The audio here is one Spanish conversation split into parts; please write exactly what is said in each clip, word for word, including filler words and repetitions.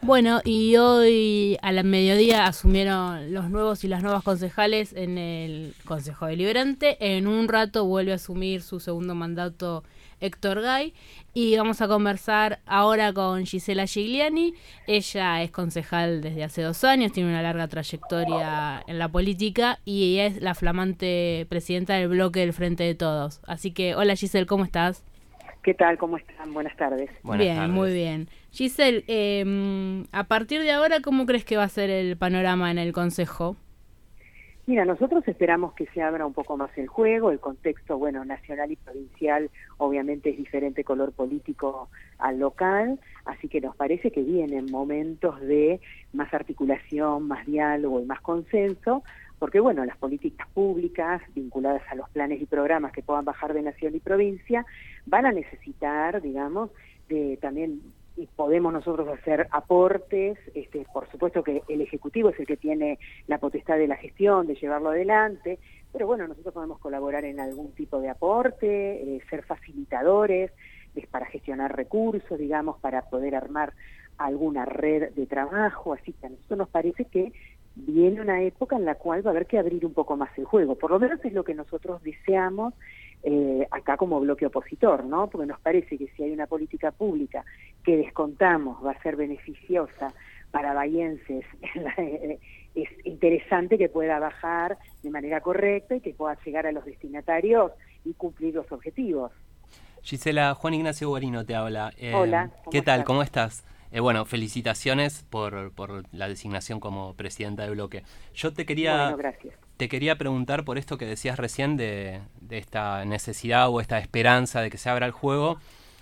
Bueno, y hoy a la mediodía asumieron los nuevos y las nuevas concejales en el Consejo Deliberante. En un rato vuelve a asumir su segundo mandato Héctor Gay. Y vamos a conversar ahora con Gisela Gigliani. Ella es concejal desde hace dos años, tiene una larga trayectoria en la política y es la flamante presidenta del bloque del Frente de Todos. Así que, hola Giselle, ¿cómo estás? ¿Qué tal? ¿Cómo están? Buenas tardes. Buenas bien, tardes. Muy bien. Giselle, eh, a partir de ahora, ¿cómo crees que va a ser el panorama en el Consejo? Mira, nosotros esperamos que se abra un poco más el juego, el contexto, bueno, nacional y provincial, obviamente es diferente color político al local, así que nos parece que vienen momentos de más articulación, más diálogo y más consenso, porque bueno, las políticas públicas vinculadas a los planes y programas que puedan bajar de nación y provincia van a necesitar, digamos, de también y podemos nosotros hacer aportes, este, por supuesto que el Ejecutivo es el que tiene la potestad de la gestión, de llevarlo adelante, pero bueno, nosotros podemos colaborar en algún tipo de aporte, eh, ser facilitadores es para gestionar recursos, digamos, para poder armar alguna red de trabajo, así que a nosotros nos parece que viene una época en la cual va a haber que abrir un poco más el juego, por lo menos es lo que nosotros deseamos eh, acá como bloque opositor, ¿no? Porque nos parece que si hay una política pública que descontamos va a ser beneficiosa para bahienses, es interesante que pueda bajar de manera correcta y que pueda llegar a los destinatarios y cumplir los objetivos. Gisela, Juan Ignacio Guarino te habla. Eh, Hola. ¿Qué tal? Estás? ¿Cómo estás? Eh, bueno, felicitaciones por, por la designación como presidenta del bloque. Yo te quería, bueno, gracias. te quería preguntar por esto que decías recién de, de esta necesidad o esta esperanza de que se abra el juego.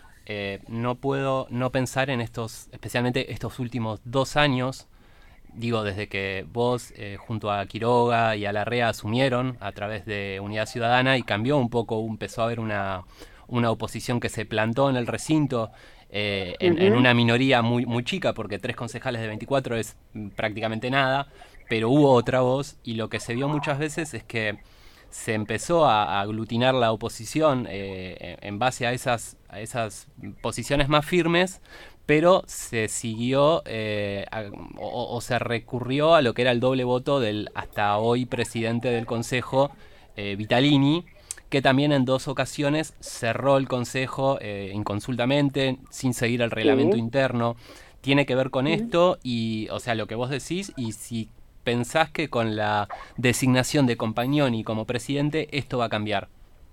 Eh, no puedo no pensar en estos, especialmente estos últimos dos años, digo, desde que vos eh, junto a Quiroga y a Larrea asumieron a través de Unidad Ciudadana y cambió un poco, empezó a haber una, una oposición que se plantó en el recinto, eh, en, uh-huh. en una minoría muy, muy chica, porque tres concejales de veinticuatro es prácticamente nada, pero hubo otra voz y lo que se vio muchas veces es que se empezó a, a aglutinar la oposición eh, en base a esas, a esas posiciones más firmes, pero se siguió eh, a, o, o se recurrió a lo que era el doble voto del hasta hoy presidente del Consejo, eh, Vitalini, que también en dos ocasiones cerró el Consejo eh, inconsultamente, sin seguir el reglamento sí. interno. Tiene que ver con sí. esto y, o sea, lo que vos decís, y si pensás que con la designación de Compagnoni como presidente esto va a cambiar.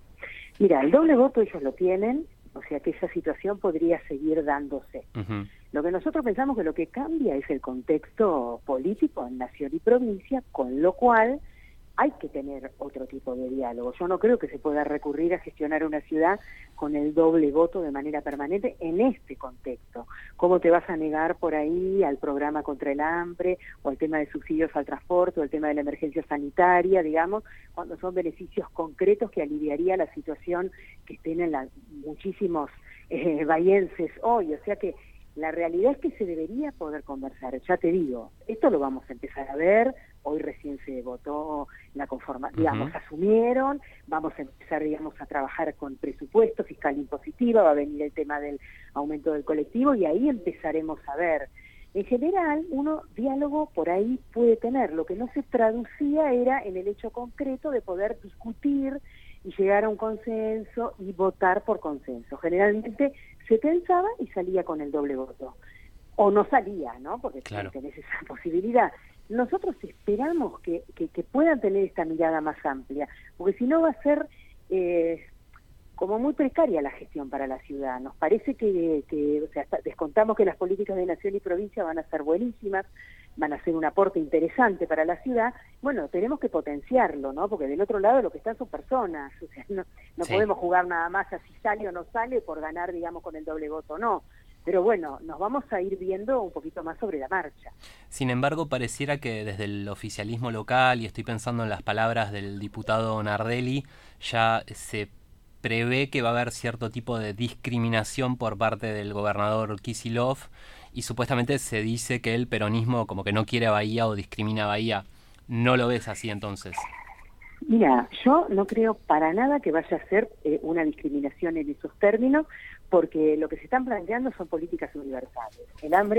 Mira, el doble voto ellos lo tienen, o sea que esa situación podría seguir dándose. Uh-huh. Lo que nosotros pensamos que lo que cambia es el contexto político en nación y provincia, con lo cual hay que tener otro tipo de diálogo. Yo no creo que se pueda recurrir a gestionar una ciudad con el doble voto de manera permanente en este contexto. ¿Cómo te vas a negar por ahí al programa contra el hambre o al tema de subsidios al transporte o al tema de la emergencia sanitaria, digamos, cuando son beneficios concretos que aliviaría la situación que tienen la, muchísimos eh, bahienses hoy? O sea que la realidad es que se debería poder conversar, ya te digo, esto lo vamos a empezar a ver, hoy recién se votó la conformación, digamos, uh-huh. asumieron, vamos a empezar, digamos, a trabajar con presupuesto, fiscal impositiva, va a venir el tema del aumento del colectivo y ahí empezaremos a ver. En general, uno diálogo por ahí puede tener, lo que no se traducía era en el hecho concreto de poder discutir y llegar a un consenso y votar por consenso. Generalmente se pensaba y salía con el doble voto. O no salía, ¿no? Porque claro. tenés esa posibilidad. Nosotros esperamos que, que, que puedan tener esta mirada más amplia, porque si no va a ser eh, como muy precaria la gestión para la ciudad. Nos parece que, que o sea, descontamos que las políticas de nación y provincia van a ser buenísimas, van a ser un aporte interesante para la ciudad. Bueno, tenemos que potenciarlo, ¿no? Porque del otro lado lo que están son personas, o sea, no, no sí. podemos jugar nada más a si sale o no sale por ganar, digamos, con el doble voto, no. Pero bueno, nos vamos a ir viendo un poquito más sobre la marcha. Sin embargo, pareciera que desde el oficialismo local, y estoy pensando en las palabras del diputado Nardelli, ya se prevé que va a haber cierto tipo de discriminación por parte del gobernador Kicillof, y supuestamente se dice que el peronismo como que no quiere a Bahía o discrimina a Bahía. ¿No lo ves así entonces? Mira, yo no creo para nada que vaya a ser eh, una discriminación en esos términos, porque lo que se están planteando son políticas universales. El hambre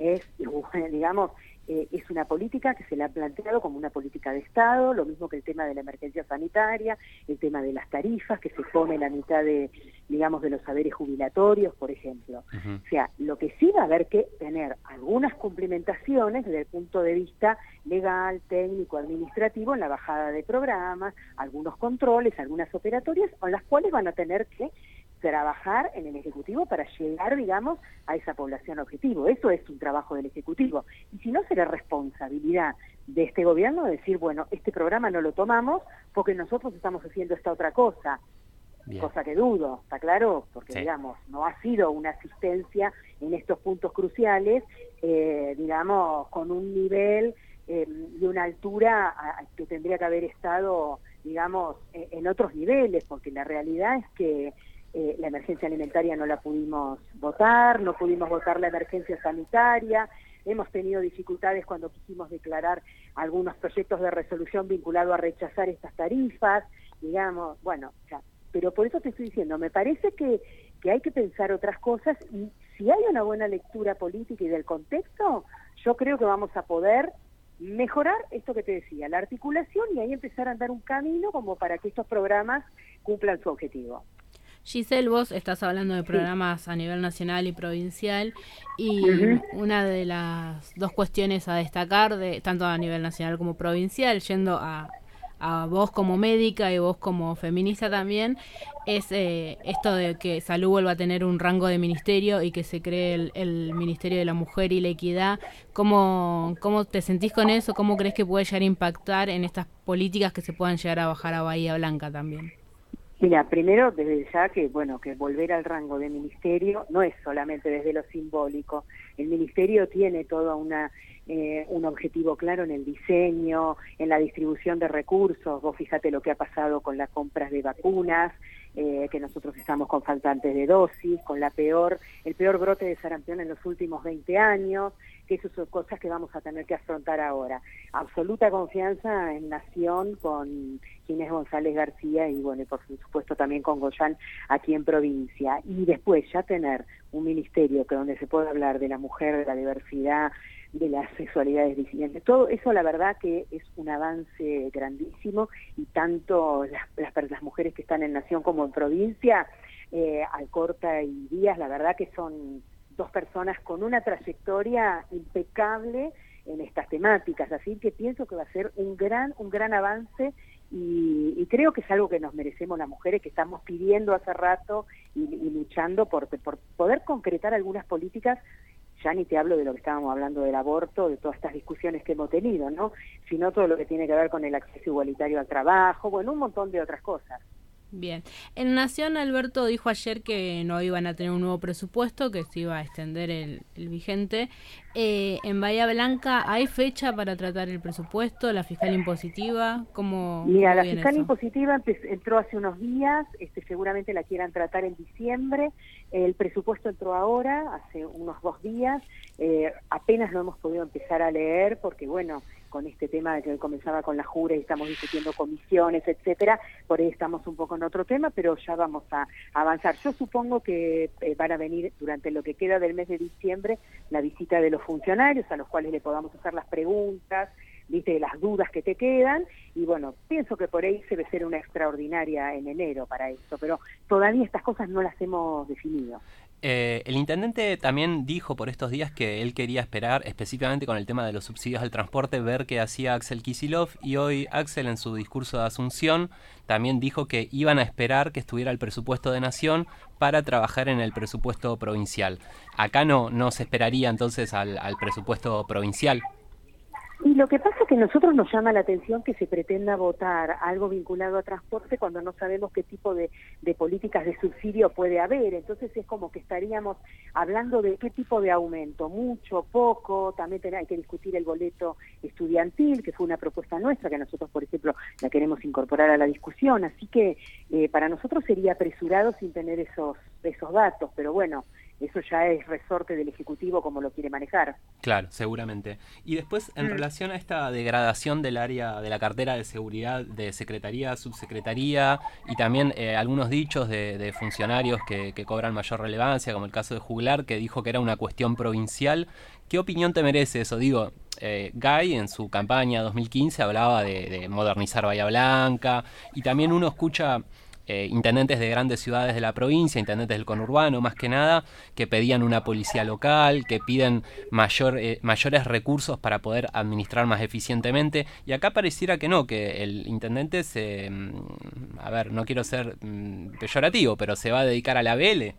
es, digamos, eh, es una política que se le ha planteado como una política de Estado, lo mismo que el tema de la emergencia sanitaria, el tema de las tarifas, que se pone la mitad de, digamos, de los saberes jubilatorios, por ejemplo. Uh-huh. O sea, lo que sí va a haber que tener algunas cumplimentaciones desde el punto de vista legal, técnico, administrativo, en la bajada de programas, algunos controles, algunas operatorias, con las cuales van a tener que trabajar en el Ejecutivo para llegar, digamos, a esa población objetivo. Eso es un trabajo del Ejecutivo. Y si no, será responsabilidad de este gobierno decir, bueno, este programa no lo tomamos porque nosotros estamos haciendo esta otra cosa. Bien. Cosa que dudo, ¿está claro? Porque, sí, digamos, no ha sido una asistencia en estos puntos cruciales, eh, digamos, con un nivel eh, y una altura a, que tendría que haber estado, digamos, en, en otros niveles, porque la realidad es que Eh, la emergencia alimentaria no la pudimos votar, no pudimos votar la emergencia sanitaria, hemos tenido dificultades cuando quisimos declarar algunos proyectos de resolución vinculados a rechazar estas tarifas, digamos, bueno, ya, pero por eso te estoy diciendo, me parece que, que hay que pensar otras cosas, y si hay una buena lectura política y del contexto, yo creo que vamos a poder mejorar esto que te decía, la articulación, y ahí empezar a andar un camino como para que estos programas cumplan su objetivo. Giselle, vos estás hablando de programas sí. a nivel nacional y provincial, y uh-huh. una de las dos cuestiones a destacar, de tanto a nivel nacional como provincial, yendo a, a vos como médica y vos como feminista también, es eh, esto de que Salud vuelva a tener un rango de ministerio y que se cree el, el Ministerio de la Mujer y la Equidad. ¿Cómo, cómo te sentís con eso? ¿Cómo crees que puede llegar a impactar en estas políticas que se puedan llegar a bajar a Bahía Blanca también? Mira, primero, desde ya que, bueno, que volver al rango de ministerio no es solamente desde lo simbólico. El ministerio tiene todo una, eh, un objetivo claro en el diseño, en la distribución de recursos. Vos fíjate lo que ha pasado con las compras de vacunas, eh, que nosotros estamos con faltantes de dosis, con la peor, el peor brote de sarampión en los últimos veinte años, que esas son cosas que vamos a tener que afrontar ahora. Absoluta confianza en Nación con Inés González García y, bueno, y por supuesto también con Goyán aquí en provincia. Y después ya tener un ministerio que donde se pueda hablar de la mujer, de la diversidad, de las sexualidades disidentes, todo eso la verdad que es un avance grandísimo, y tanto las, las, las mujeres que están en Nación como en provincia, eh, Alcorta y Díaz, la verdad que son dos personas con una trayectoria impecable en estas temáticas, así que pienso que va a ser un gran, un gran avance, y, y creo que es algo que nos merecemos las mujeres, que estamos pidiendo hace rato y, y luchando por, por poder concretar algunas políticas. Ya ni te hablo de lo que estábamos hablando del aborto, de todas estas discusiones que hemos tenido, ¿no? Sino todo lo que tiene que ver con el acceso igualitario al trabajo, bueno, un montón de otras cosas. Bien. En Nación, Alberto dijo ayer que no iban a tener un nuevo presupuesto, que se iba a extender el, el vigente. Eh, en Bahía Blanca, ¿hay fecha para tratar el presupuesto? ¿La fiscal impositiva? ¿Cómo, Mira, cómo la viene fiscal eso? impositiva entró hace unos días, este, seguramente la quieran tratar en diciembre. El presupuesto entró ahora, hace unos dos días. Eh, apenas lo hemos podido empezar a leer porque, bueno, con este tema de que comenzaba con la jura y estamos discutiendo comisiones, etcétera, por ahí estamos un poco en otro tema, pero ya vamos a avanzar. Yo supongo que eh, van a venir durante lo que queda del mes de diciembre la visita de los funcionarios a los cuales le podamos hacer las preguntas, viste, las dudas que te quedan, y bueno, pienso que por ahí se debe ser una extraordinaria en enero para esto, pero todavía estas cosas no las hemos definido. Eh, el intendente también dijo por estos días que él quería esperar, específicamente con el tema de los subsidios al transporte, ver qué hacía Axel Kicillof, y hoy Axel en su discurso de Asunción también dijo que iban a esperar que estuviera el presupuesto de Nación para trabajar en el presupuesto provincial. Acá no, no se esperaría entonces al, al presupuesto provincial. Y lo que pasa es que a nosotros nos llama la atención que se pretenda votar algo vinculado a transporte cuando no sabemos qué tipo de, de políticas de subsidio puede haber. Entonces es como que estaríamos hablando de qué tipo de aumento, mucho, poco. También hay que discutir el boleto estudiantil, que fue una propuesta nuestra, que nosotros, por ejemplo, la queremos incorporar a la discusión. Así que eh, para nosotros sería apresurado sin tener esos, esos datos, pero bueno, eso ya es resorte del Ejecutivo como lo quiere manejar. Claro, seguramente. Y después, en mm. relación a esta degradación del área de la cartera de seguridad de secretaría, subsecretaría, y también eh, algunos dichos de, de funcionarios que, que cobran mayor relevancia, como el caso de Juglar, que dijo que era una cuestión provincial, ¿qué opinión te merece eso? Digo, eh, Guy en su campaña dos mil quince hablaba de, de modernizar Bahía Blanca, y también uno escucha eh, intendentes de grandes ciudades de la provincia, intendentes del conurbano más que nada, que pedían una policía local, que piden mayor, eh, mayores recursos para poder administrar más eficientemente, y acá pareciera que no, que el intendente se, a ver, no quiero ser mm, peyorativo, pero se va a dedicar a la B L.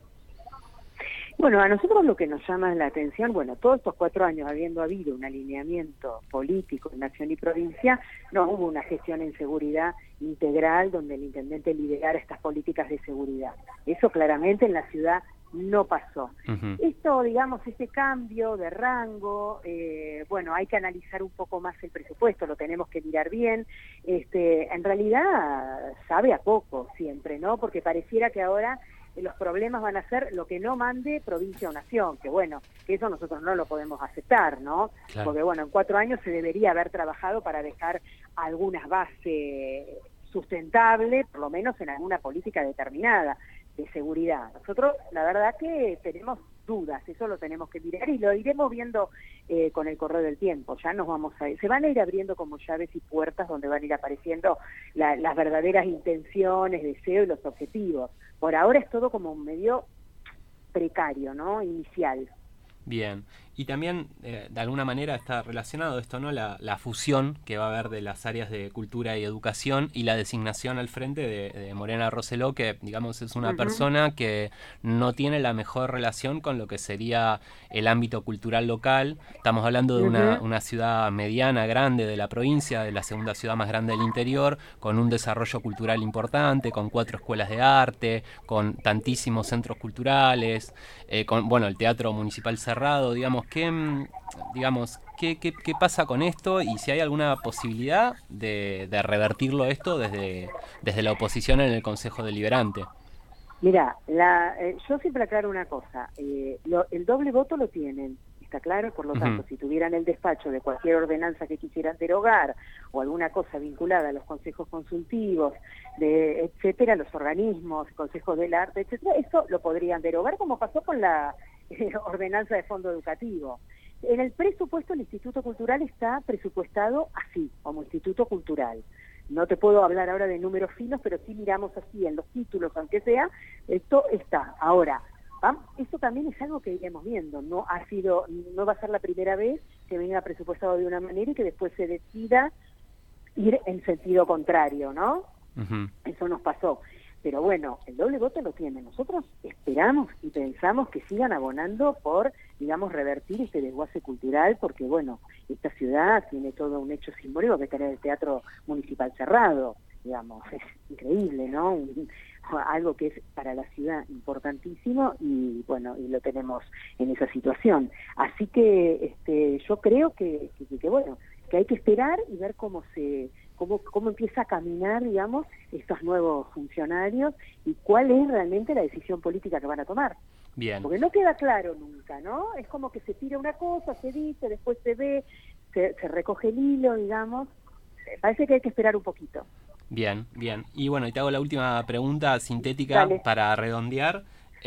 Bueno, a nosotros lo que nos llama la atención, bueno, todos estos cuatro años habiendo habido un alineamiento político en nación y provincia, no hubo una gestión en seguridad integral donde el intendente liderara estas políticas de seguridad. Eso claramente en la ciudad no pasó. Uh-huh. Esto, digamos, este cambio de rango, eh, bueno, hay que analizar un poco más el presupuesto, lo tenemos que mirar bien. Este, en realidad sabe a poco siempre, ¿no? Porque pareciera que ahora los problemas van a ser lo que no mande provincia o nación, que bueno, que eso nosotros no lo podemos aceptar, ¿no? Claro. Porque bueno, en cuatro años se debería haber trabajado para dejar algunas bases sustentables, por lo menos en alguna política determinada de seguridad. Nosotros, la verdad que tenemos dudas, eso lo tenemos que mirar y lo iremos viendo eh, con el correr del tiempo. Ya nos vamos a ir, se van a ir abriendo como llaves y puertas donde van a ir apareciendo la, las verdaderas intenciones, deseos y los objetivos. Por ahora es todo como un medio precario, ¿no? Inicial. Bien, y también eh, de alguna manera está relacionado esto, ¿no? La, la fusión que va a haber de las áreas de cultura y educación y la designación al frente de, de Morena Roseló, que digamos es una uh-huh. persona que no tiene la mejor relación con lo que sería el ámbito cultural local. Estamos hablando de uh-huh. una, una ciudad mediana, grande de la provincia, de la segunda ciudad más grande del interior, con un desarrollo cultural importante, con cuatro escuelas de arte, con tantísimos centros culturales, eh, con bueno el Teatro Municipal cerrado, digamos. ¿Qué, digamos, qué, qué, qué pasa con esto y si hay alguna posibilidad de, de revertirlo esto desde, desde la oposición en el Consejo Deliberante? Mira, la, eh, yo siempre aclaro una cosa, eh, lo, el doble voto lo tienen, está claro, por lo tanto, uh-huh. si tuvieran el despacho de cualquier ordenanza que quisieran derogar o alguna cosa vinculada a los consejos consultivos, de etcétera, los organismos, consejos del arte, etcétera, eso lo podrían derogar como pasó con la ordenanza de fondo educativo. En el presupuesto el Instituto Cultural está presupuestado así, como Instituto Cultural. No te puedo hablar ahora de números finos, pero sí miramos así en los títulos, aunque sea, esto está. Ahora, ¿vamos? Esto también es algo que iremos viendo, no ha sido, no va a ser la primera vez que venga presupuestado de una manera y que después se decida ir en sentido contrario, ¿no? Uh-huh. Eso nos pasó. Pero bueno, el doble voto lo tiene. Nosotros esperamos y pensamos que sigan abonando por, digamos, revertir este desguace cultural, porque bueno, esta ciudad tiene todo un hecho simbólico que tener el Teatro Municipal cerrado, digamos, es increíble, ¿no? Un, algo que es para la ciudad importantísimo y bueno, y lo tenemos en esa situación. Así que este, yo creo que, que, que bueno, que hay que esperar y ver cómo se Cómo, cómo empieza a caminar, digamos, estos nuevos funcionarios y cuál es realmente la decisión política que van a tomar. Bien. Porque no queda claro nunca, ¿no? Es como que se tira una cosa, se dice, después se ve, se, se recoge el hilo, digamos. Parece que hay que esperar un poquito. Bien, bien. Y bueno, y te hago la última pregunta sintética Dale. para redondear.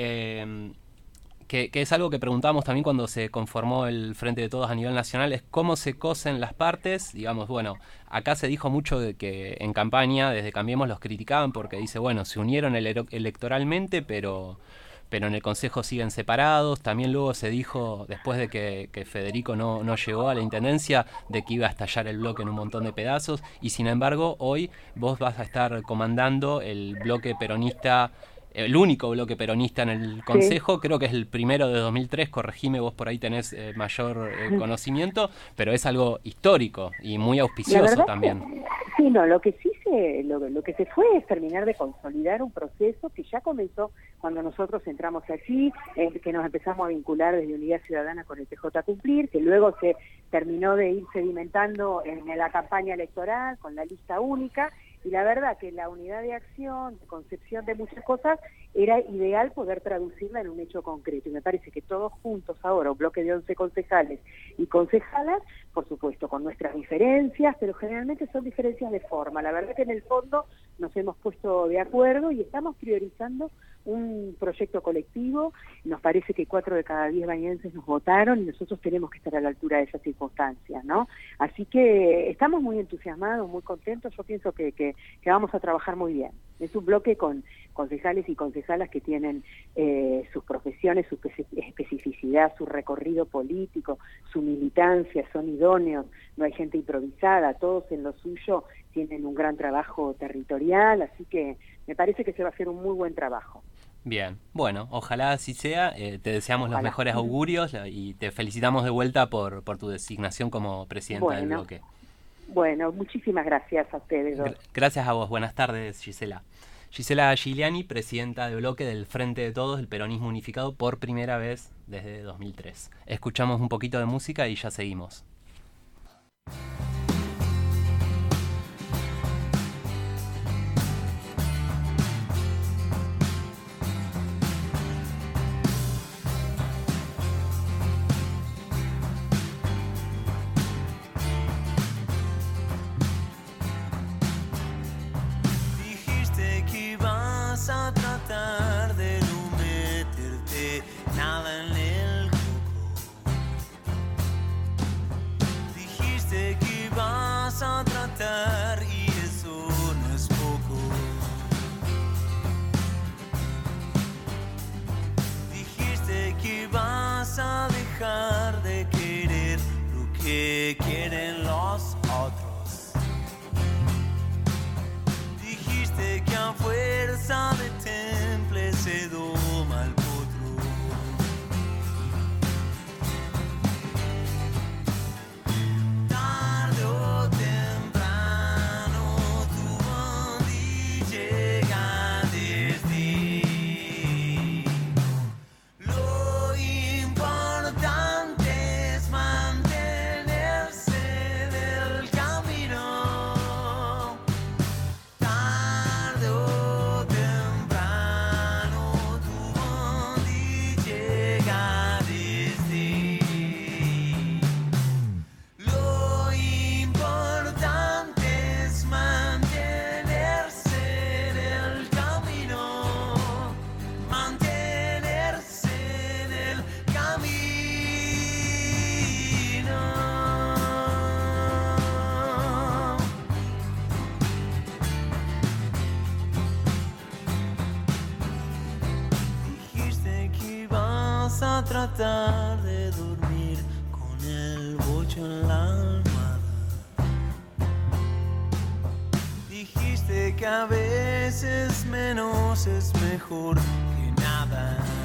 Eh, Que, que es algo que preguntábamos también cuando se conformó el Frente de Todos a nivel nacional, es cómo se cosen las partes. Digamos, bueno, acá se dijo mucho de que en campaña, desde Cambiemos, los criticaban porque dice, bueno, se unieron ele- electoralmente, pero pero en el Consejo siguen separados. También luego se dijo, después de que, que Federico no, no llegó a la Intendencia, de que iba a estallar el bloque en un montón de pedazos, y sin embargo, hoy vos vas a estar comandando el bloque peronista, el único bloque peronista en el Consejo, sí. Creo que es el primero de dos mil tres, corregime, vos por ahí tenés eh, mayor eh, conocimiento, pero es algo histórico y muy auspicioso también. Que, sí, no, lo que sí se, lo, lo que se fue es terminar de consolidar un proceso que ya comenzó cuando nosotros entramos allí, eh, que nos empezamos a vincular desde Unidad Ciudadana con el P J Cumplir, que luego se terminó de ir sedimentando en la campaña electoral con la lista única. Y la verdad que la unidad de acción, de concepción de muchas cosas, era ideal poder traducirla en un hecho concreto. Y me parece que todos juntos ahora, un bloque de once concejales y concejalas, por supuesto con nuestras diferencias, pero generalmente son diferencias de forma. La verdad que en el fondo nos hemos puesto de acuerdo y estamos priorizando un proyecto colectivo. Nos parece que cuatro de cada diez bahienses nos votaron y nosotros tenemos que estar a la altura de esas circunstancias, ¿no? Así que estamos muy entusiasmados, muy contentos. Yo pienso que, que, que vamos a trabajar muy bien. Es un bloque con concejales y concejalas que tienen eh, sus profesiones, su especificidad, su recorrido político, su militancia, son idóneos, no hay gente improvisada, todos en lo suyo tienen un gran trabajo territorial, así que me parece que se va a hacer un muy buen trabajo. Bien, bueno, ojalá así sea, eh, te deseamos Ojalá. los mejores augurios y te felicitamos de vuelta por, por tu designación como presidenta bueno, del bloque. Bueno, muchísimas gracias a ustedes dos. Gra- gracias a vos, buenas tardes, Gisela. Gisela Gigliani, presidenta de bloque del Frente de Todos, el Peronismo Unificado, por primera vez desde dos mil tres. Escuchamos un poquito de música y ya seguimos. A tratar de no meterte nada en el coco. Dijiste que ibas a tratar y eso no es poco. Dijiste que ibas a dejar de querer lo que quieren los otros. Dijiste que a fuerza de temple se doma el potro. Tarde o temprano tu bondi llega desde. Lo importante es mantenerse del camino. Tarde o temprano tu bondi llega desde. Lo importante es mantenerse en el camino, mantenerse en el camino. Dijiste que ibas a tratar de dormir con el bocho en la almohada. Dijiste que a veces menos es mejor que nada.